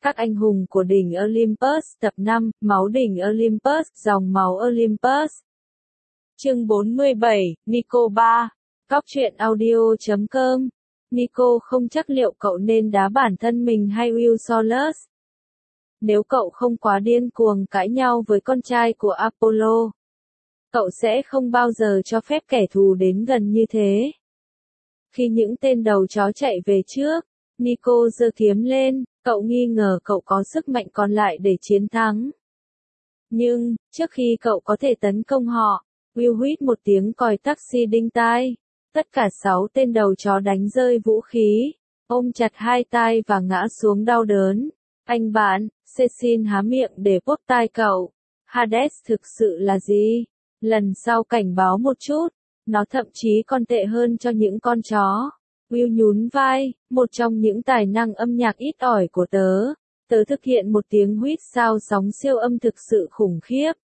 Các anh hùng của đỉnh Olympus tập 5, máu đỉnh Olympus, dòng máu Olympus. Chương 47, Nico 3. Cóc truyện audio.com. Nico không chắc liệu cậu nên đá bản thân mình hay Will Solus. Nếu cậu không quá điên cuồng cãi nhau với con trai của Apollo, cậu sẽ không bao giờ cho phép kẻ thù đến gần như thế. Khi những tên đầu chó chạy về trước, Nico giơ kiếm lên, cậu nghi ngờ cậu có sức mạnh còn lại để chiến thắng. Nhưng, trước khi cậu có thể tấn công họ, Will huýt một tiếng còi taxi đinh tai. Tất cả 6 tên đầu chó đánh rơi vũ khí, ôm chặt hai tai và ngã xuống đau đớn. Anh bạn, Cecil há miệng để bóp tai cậu. Hades thực sự là gì? Lần sau cảnh báo một chút, nó thậm chí còn tệ hơn cho những con chó. Will nhún vai, một trong những tài năng âm nhạc ít ỏi của tớ. Tớ thực hiện một tiếng huýt sao sóng siêu âm thực sự khủng khiếp.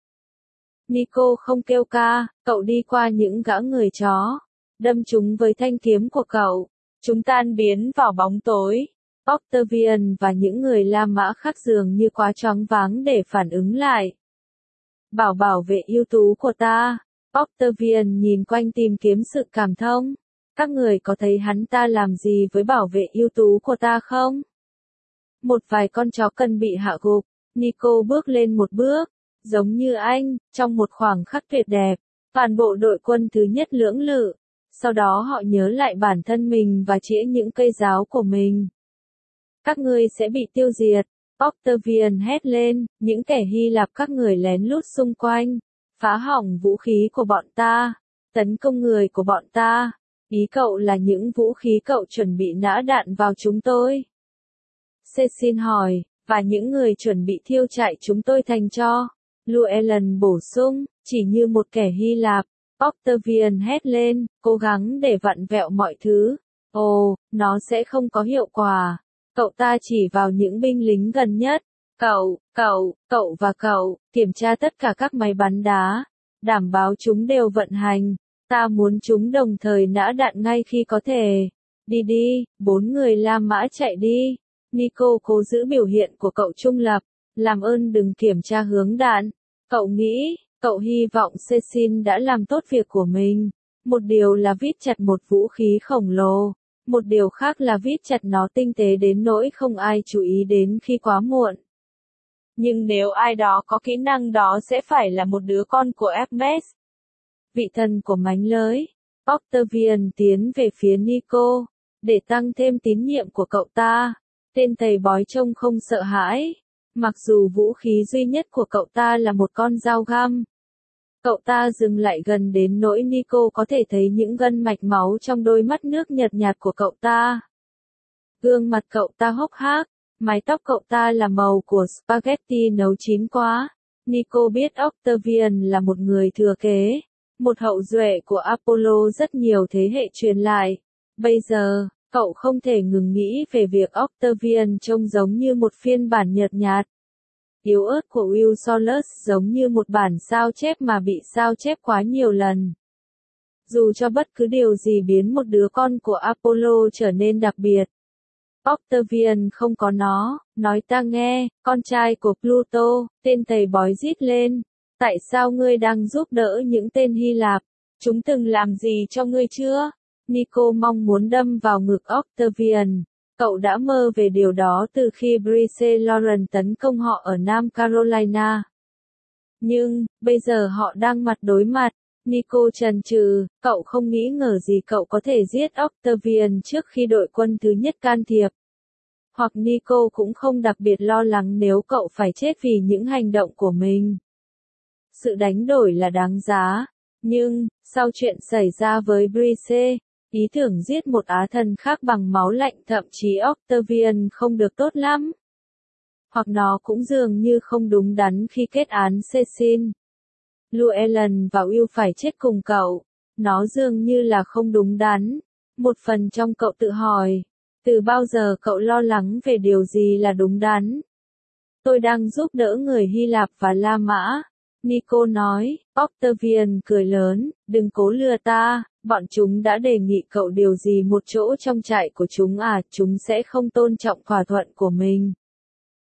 Nico không kêu ca, cậu đi qua những gã người chó, đâm chúng với thanh kiếm của cậu. Chúng tan biến vào bóng tối. Octavian và những người La Mã khác dường như quá choáng váng để phản ứng lại. Bảo vệ ưu tú của ta. Octavian nhìn quanh tìm kiếm sự cảm thông. Các người có thấy hắn ta làm gì với bảo vệ ưu tú của ta không? Một vài con chó cần bị hạ gục. Nico bước lên một bước, giống như anh, trong một khoảng khắc tuyệt đẹp. Toàn bộ đội quân thứ nhất lưỡng lự. Sau đó họ nhớ lại bản thân mình và chĩa những cây giáo của mình. Các ngươi sẽ bị tiêu diệt. Octavian hét lên, những kẻ Hy Lạp các người lén lút xung quanh, phá hỏng vũ khí của bọn ta, tấn công người của bọn ta. Ý cậu là những vũ khí cậu chuẩn bị nã đạn vào chúng tôi? Cecil hỏi, và những người chuẩn bị thiêu chạy chúng tôi thành tro. Llewellyn bổ sung, chỉ như một kẻ Hy Lạp. Octavian hét lên, cố gắng để vặn vẹo mọi thứ. Ồ, nó sẽ không có hiệu quả. Cậu ta chỉ vào những binh lính gần nhất. Cậu và cậu, kiểm tra tất cả các máy bắn đá. Đảm bảo chúng đều vận hành. Ta muốn chúng đồng thời nã đạn ngay khi có thể. Đi, 4 người La Mã chạy đi. Nico cố giữ biểu hiện của cậu trung lập. Làm ơn đừng kiểm tra hướng đạn. Cậu hy vọng Cecil đã làm tốt việc của mình. Một điều là vít chặt một vũ khí khổng lồ. Một điều khác là vít chặt nó tinh tế đến nỗi không ai chú ý đến khi quá muộn. Nhưng nếu ai đó có kỹ năng đó sẽ phải là một đứa con của Hermes. Vị thần của mánh lới. Octavian tiến về phía Nico, để tăng thêm tín nhiệm của cậu ta. Tên thầy bói trông không sợ hãi. Mặc dù vũ khí duy nhất của cậu ta là một con dao găm. Cậu ta dừng lại gần đến nỗi Nico có thể thấy những gân mạch máu trong đôi mắt nước nhợt nhạt của cậu ta. Gương mặt cậu ta hốc hác, mái tóc cậu ta là màu của spaghetti nấu chín quá. Nico biết Octavian là một người thừa kế, một hậu duệ của Apollo rất nhiều thế hệ truyền lại. Bây giờ, cậu không thể ngừng nghĩ về việc Octavian trông giống như một phiên bản nhợt nhạt, yếu ớt của Will Solus, giống như một bản sao chép mà bị sao chép quá nhiều lần. Dù cho bất cứ điều gì biến một đứa con của Apollo trở nên đặc biệt, Octavian không có nó. Nói ta nghe, con trai của Pluto, tên thầy bói rít lên. Tại sao ngươi đang giúp đỡ những tên Hy Lạp? Chúng từng làm gì cho ngươi chưa? Nico mong muốn đâm vào ngực Octavian. Cậu đã mơ về điều đó từ khi Brice Lauren tấn công họ ở Nam Carolina. Nhưng, bây giờ họ đang mặt đối mặt. Nico chần chừ, cậu không nghĩ ngờ gì cậu có thể giết Octavian trước khi đội quân thứ nhất can thiệp. Hoặc Nico cũng không đặc biệt lo lắng nếu cậu phải chết vì những hành động của mình. Sự đánh đổi là đáng giá. Nhưng, sau chuyện xảy ra với Brice, ý tưởng giết một Á thần khác bằng máu lạnh thậm chí Octavian không được tốt lắm. Hoặc nó cũng dường như không đúng đắn khi kết án Cecil. Llewellyn và Will phải chết cùng cậu. Nó dường như là không đúng đắn. Một phần trong cậu tự hỏi, từ bao giờ cậu lo lắng về điều gì là đúng đắn? Tôi đang giúp đỡ người Hy Lạp và La Mã. Nico nói. Octavian cười lớn, đừng cố lừa ta. Bọn chúng đã đề nghị cậu điều gì một chỗ trong trại của chúng à? Chúng sẽ không tôn trọng thỏa thuận của mình.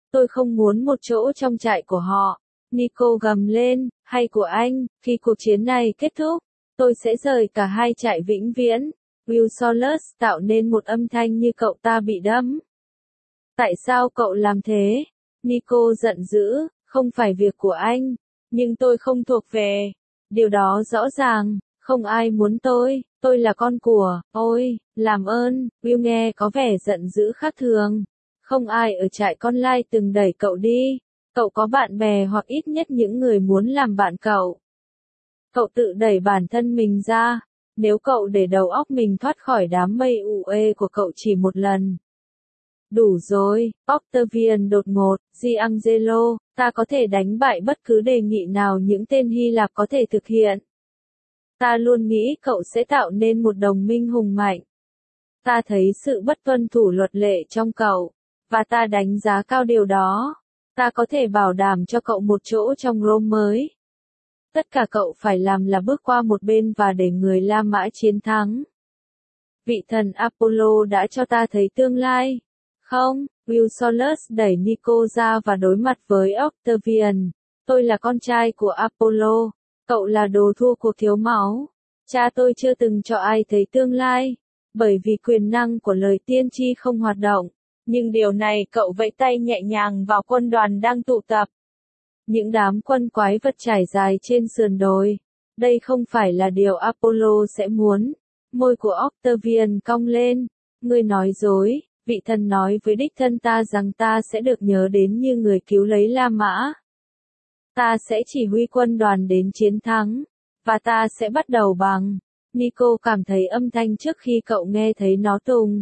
Tôi không muốn một chỗ trong trại của họ. Nico gầm lên, hay của anh, khi cuộc chiến này kết thúc, tôi sẽ rời cả hai trại vĩnh viễn. Will Solus tạo nên một âm thanh như cậu ta bị đâm. Tại sao cậu làm thế? Nico giận dữ, không phải việc của anh, nhưng tôi không thuộc về. Điều đó rõ ràng, không ai muốn tôi là con của, ôi, làm ơn, Will nghe có vẻ giận dữ khác thường. Không ai ở trại con lai từng đẩy cậu đi. Cậu có bạn bè hoặc ít nhất những người muốn làm bạn cậu. Cậu tự đẩy bản thân mình ra. Nếu cậu để đầu óc mình thoát khỏi đám mây u ê của cậu chỉ một lần. Đủ rồi, Octavian đột ngột, Giangelo, ta có thể đánh bại bất cứ đề nghị nào những tên Hy Lạp có thể thực hiện. Ta luôn nghĩ cậu sẽ tạo nên một đồng minh hùng mạnh. Ta thấy sự bất tuân thủ luật lệ trong cậu, và ta đánh giá cao điều đó. Ta có thể bảo đảm cho cậu một chỗ trong Rome mới. Tất cả cậu phải làm là bước qua một bên và để người La Mã chiến thắng. Vị thần Apollo đã cho ta thấy tương lai. Không, Will Solus đẩy Nico ra và đối mặt với Octavian. Tôi là con trai của Apollo. Cậu là đồ thua cuộc thiếu máu. Cha tôi chưa từng cho ai thấy tương lai. Bởi vì quyền năng của lời tiên tri không hoạt động. Nhưng điều này cậu vẫy tay nhẹ nhàng vào quân đoàn đang tụ tập. Những đám quân quái vật trải dài trên sườn đồi. Đây không phải là điều Apollo sẽ muốn. Môi của Octavian cong lên. Ngươi nói dối, vị thần nói với đích thân ta rằng ta sẽ được nhớ đến như người cứu lấy La Mã. Ta sẽ chỉ huy quân đoàn đến chiến thắng. Và ta sẽ bắt đầu bằng. Nico cảm thấy âm thanh trước khi cậu nghe thấy nó tùng.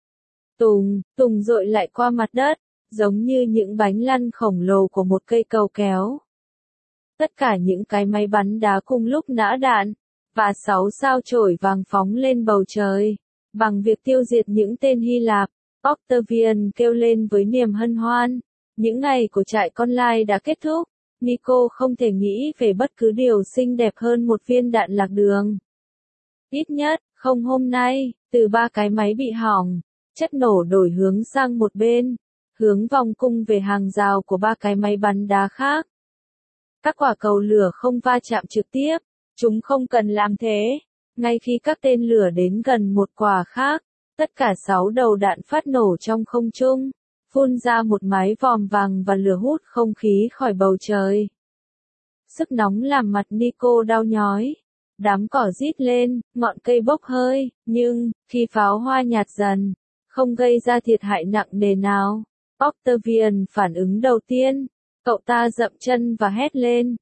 Tùng dội lại qua mặt đất, giống như những bánh lăn khổng lồ của một cây cầu kéo. Tất cả những cái máy bắn đá cùng lúc nã đạn, và 6 sao chổi vàng phóng lên bầu trời. Bằng việc tiêu diệt những tên Hy Lạp, Octavian kêu lên với niềm hân hoan. Những ngày của trại con lai đã kết thúc. Nico không thể nghĩ về bất cứ điều xinh đẹp hơn một viên đạn lạc đường. Ít nhất, không hôm nay, từ 3 cái máy bị hỏng, chất nổ đổi hướng sang một bên, hướng vòng cung về hàng rào của 3 cái máy bắn đá khác. Các quả cầu lửa không va chạm trực tiếp, chúng không cần làm thế. Ngay khi các tên lửa đến gần một quả khác, tất cả 6 đầu đạn phát nổ trong không trung, phun ra một mái vòm vàng và lửa hút không khí khỏi bầu trời. Sức nóng làm mặt Nico đau nhói. Đám cỏ rít lên, ngọn cây bốc hơi, nhưng, khi pháo hoa nhạt dần, không gây ra thiệt hại nặng nề nào. Octavian phản ứng đầu tiên, cậu ta dậm chân và hét lên.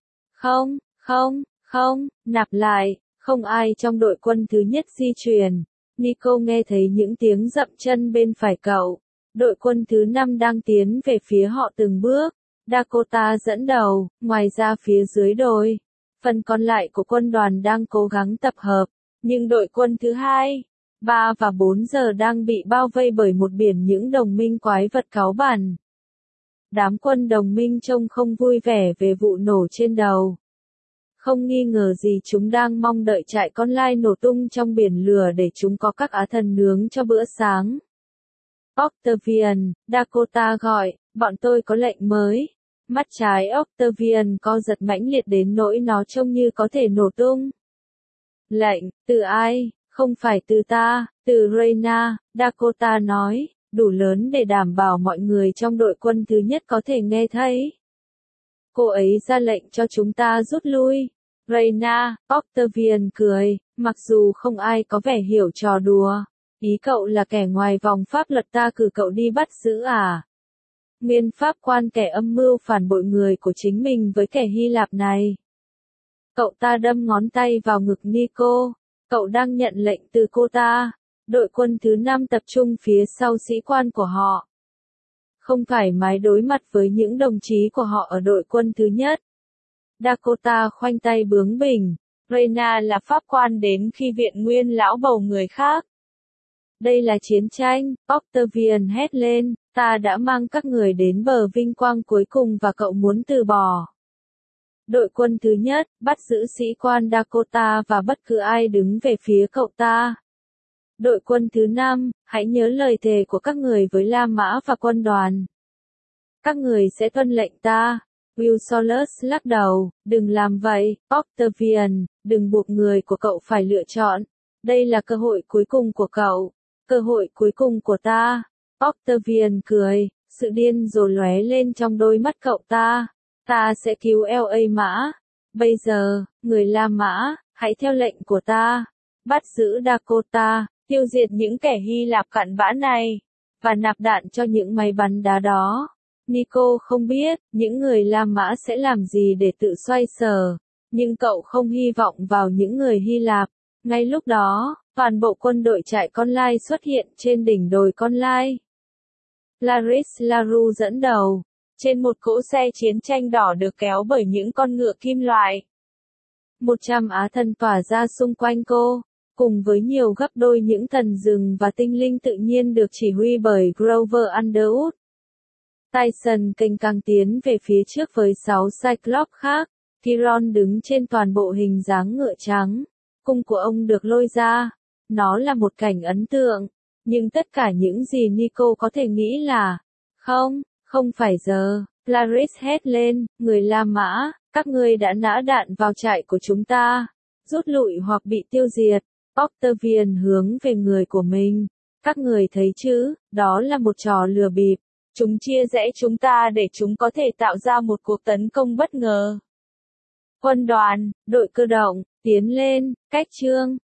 Không, nạp lại, không ai trong đội quân thứ nhất di chuyển. Nico nghe thấy những tiếng dậm chân bên phải cậu. Đội quân thứ 5 đang tiến về phía họ từng bước. Dakota dẫn đầu, ngoài ra phía dưới đồi. Phần còn lại của quân đoàn đang cố gắng tập hợp, nhưng đội quân thứ 2, 3 và 4 giờ đang bị bao vây bởi một biển những đồng minh quái vật cáu bẳn. Đám quân đồng minh trông không vui vẻ về vụ nổ trên đầu. Không nghi ngờ gì chúng đang mong đợi trại con lai nổ tung trong biển lửa để chúng có các á thần nướng cho bữa sáng. Octavian, Dakota gọi, bọn tôi có lệnh mới. Mắt trái Octavian co giật mãnh liệt đến nỗi nó trông như có thể nổ tung. Lệnh, từ ai? Không phải từ ta, từ Reyna, Dakota nói, đủ lớn để đảm bảo mọi người trong đội quân thứ nhất có thể nghe thấy. Cô ấy ra lệnh cho chúng ta rút lui. Reyna, Octavian cười, mặc dù không ai có vẻ hiểu trò đùa. Ý cậu là kẻ ngoài vòng pháp luật ta cử cậu đi bắt giữ à? Nguyên pháp quan kẻ âm mưu phản bội người của chính mình với kẻ Hy Lạp này. Cậu ta đâm ngón tay vào ngực Nico. Cậu đang nhận lệnh từ cô ta. Đội quân thứ 5 tập trung phía sau sĩ quan của họ. Không thoải mái đối mặt với những đồng chí của họ ở đội quân thứ nhất. Dakota khoanh tay bướng bỉnh. Reyna là pháp quan đến khi viện nguyên lão bầu người khác. Đây là chiến tranh, Octavian hét lên, ta đã mang các người đến bờ vinh quang cuối cùng và cậu muốn từ bỏ. Đội quân thứ nhất, bắt giữ sĩ quan Dakota và bất cứ ai đứng về phía cậu ta. Đội quân thứ 5, hãy nhớ lời thề của các người với La Mã và quân đoàn. Các người sẽ tuân lệnh ta. Will Solus lắc đầu, đừng làm vậy, Octavian, đừng buộc người của cậu phải lựa chọn. Đây là cơ hội cuối cùng của cậu. Cơ hội cuối cùng của ta. Octavian cười, sự điên rồi lóe lên trong đôi mắt cậu ta. Ta sẽ cứu LA Mã. Bây giờ, người La Mã, hãy theo lệnh của ta. Bắt giữ Dakota, tiêu diệt những kẻ Hy Lạp cặn bã này, và nạp đạn cho những máy bắn đá đó. Nico không biết, những người La Mã sẽ làm gì để tự xoay sở, nhưng cậu không hy vọng vào những người Hy Lạp. Ngay lúc đó, toàn bộ quân đội trại Con Lai xuất hiện trên đỉnh đồi Con Lai. Laris Laru dẫn đầu, trên một cỗ xe chiến tranh đỏ được kéo bởi những con ngựa kim loại. 100 á thân tỏa ra xung quanh cô, cùng với nhiều gấp đôi những thần rừng và tinh linh tự nhiên được chỉ huy bởi Grover Underwood. Tyson kênh càng tiến về phía trước với 6 Cyclops khác. Chiron đứng trên toàn bộ hình dáng ngựa trắng. Cung của ông được lôi ra. Nó là một cảnh ấn tượng. Nhưng tất cả những gì Nico có thể nghĩ là, không phải giờ. Laris hét lên, người La Mã, các ngươi đã nã đạn vào trại của chúng ta. Rút lui hoặc bị tiêu diệt. Octavian hướng về người của mình. Các người thấy chứ, đó là một trò lừa bịp. Chúng chia rẽ chúng ta để chúng có thể tạo ra một cuộc tấn công bất ngờ. Quân đoàn, đội cơ động, tiến lên, cách chương.